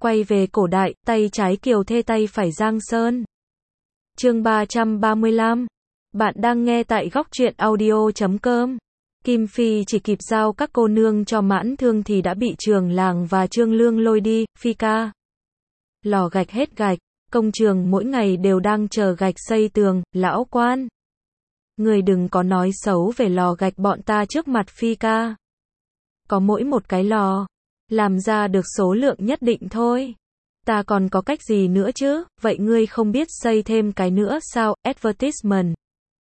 Quay về cổ đại, tay trái Kiều Thê tay phải Giang Sơn. Chương 335. Bạn đang nghe tại góc truyện audio.com. Kim Phi chỉ kịp giao các cô nương cho Mãn Thương thì đã bị Trường Làng và Trương Lương lôi đi. Phi ca. Lò gạch hết gạch, công trường mỗi ngày đều đang chờ gạch xây tường. Lão quan, người đừng có nói xấu về lò gạch bọn ta trước mặt Phi ca. Có mỗi một cái lò, làm ra được số lượng nhất định thôi. Ta còn có cách gì nữa chứ? Vậy ngươi không biết xây thêm cái nữa sao? Advertisement.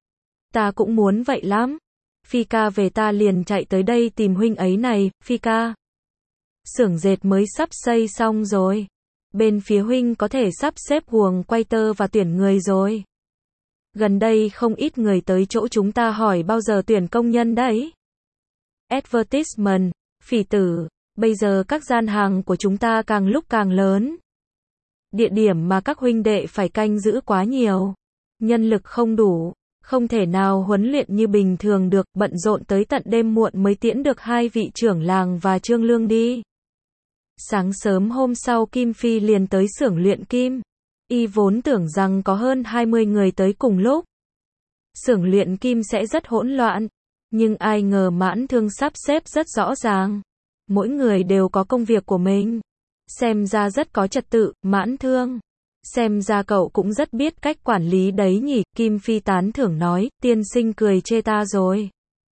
Ta cũng muốn vậy lắm. Phi ca về ta liền chạy tới đây tìm huynh ấy này. Phi ca, xưởng dệt mới sắp xây xong rồi. Bên phía huynh có thể sắp xếp guồng quay tơ và tuyển người rồi. Gần đây không ít người tới chỗ chúng ta hỏi bao giờ tuyển công nhân đấy. Advertisement. Phỉ tử, bây giờ các gian hàng của chúng ta càng lúc càng lớn. Địa điểm mà các huynh đệ phải canh giữ quá nhiều. Nhân lực không đủ, không thể nào huấn luyện như bình thường được, bận rộn tới tận đêm muộn mới tiễn được hai vị trưởng làng và Trương Lương đi. Sáng sớm hôm sau Kim Phi liền tới xưởng luyện kim. Y vốn tưởng rằng có hơn 20 người tới cùng lúc. Xưởng luyện kim sẽ rất hỗn loạn. Nhưng ai ngờ Mãn Thương sắp xếp rất rõ ràng. Mỗi người đều có công việc của mình. Xem ra rất có trật tự. Mãn Thương, xem ra cậu cũng rất biết cách quản lý đấy nhỉ. Kim Phi tán thưởng nói. Tiên sinh cười chê ta rồi.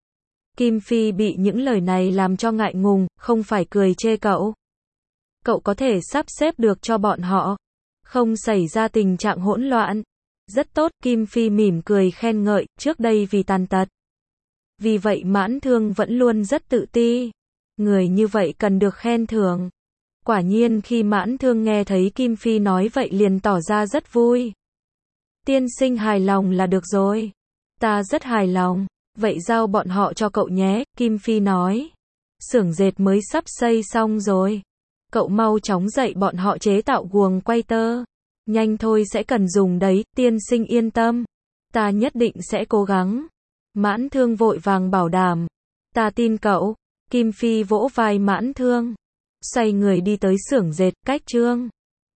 Kim Phi bị những lời này làm cho ngại ngùng. Không phải cười chê cậu. Cậu có thể sắp xếp được cho bọn họ, không xảy ra tình trạng hỗn loạn. Rất tốt. Kim Phi mỉm cười khen ngợi. Trước đây vì tàn tật, vì vậy Mãn Thương vẫn luôn rất tự ti. Người như vậy cần được khen thưởng. Quả nhiên khi Mãn Thương nghe thấy Kim Phi nói vậy liền tỏ ra rất vui. Tiên sinh hài lòng là được rồi. Ta rất hài lòng. Vậy giao bọn họ cho cậu nhé. Kim Phi nói. Xưởng dệt mới sắp xây xong rồi. Cậu mau chóng dạy bọn họ chế tạo guồng quay tơ. Nhanh thôi, sẽ cần dùng đấy. Tiên sinh yên tâm. Ta nhất định sẽ cố gắng. Mãn Thương vội vàng bảo đảm. Ta tin cậu. Kim Phi vỗ vai Mãn Thương, xoay người đi tới xưởng dệt. Cách Trương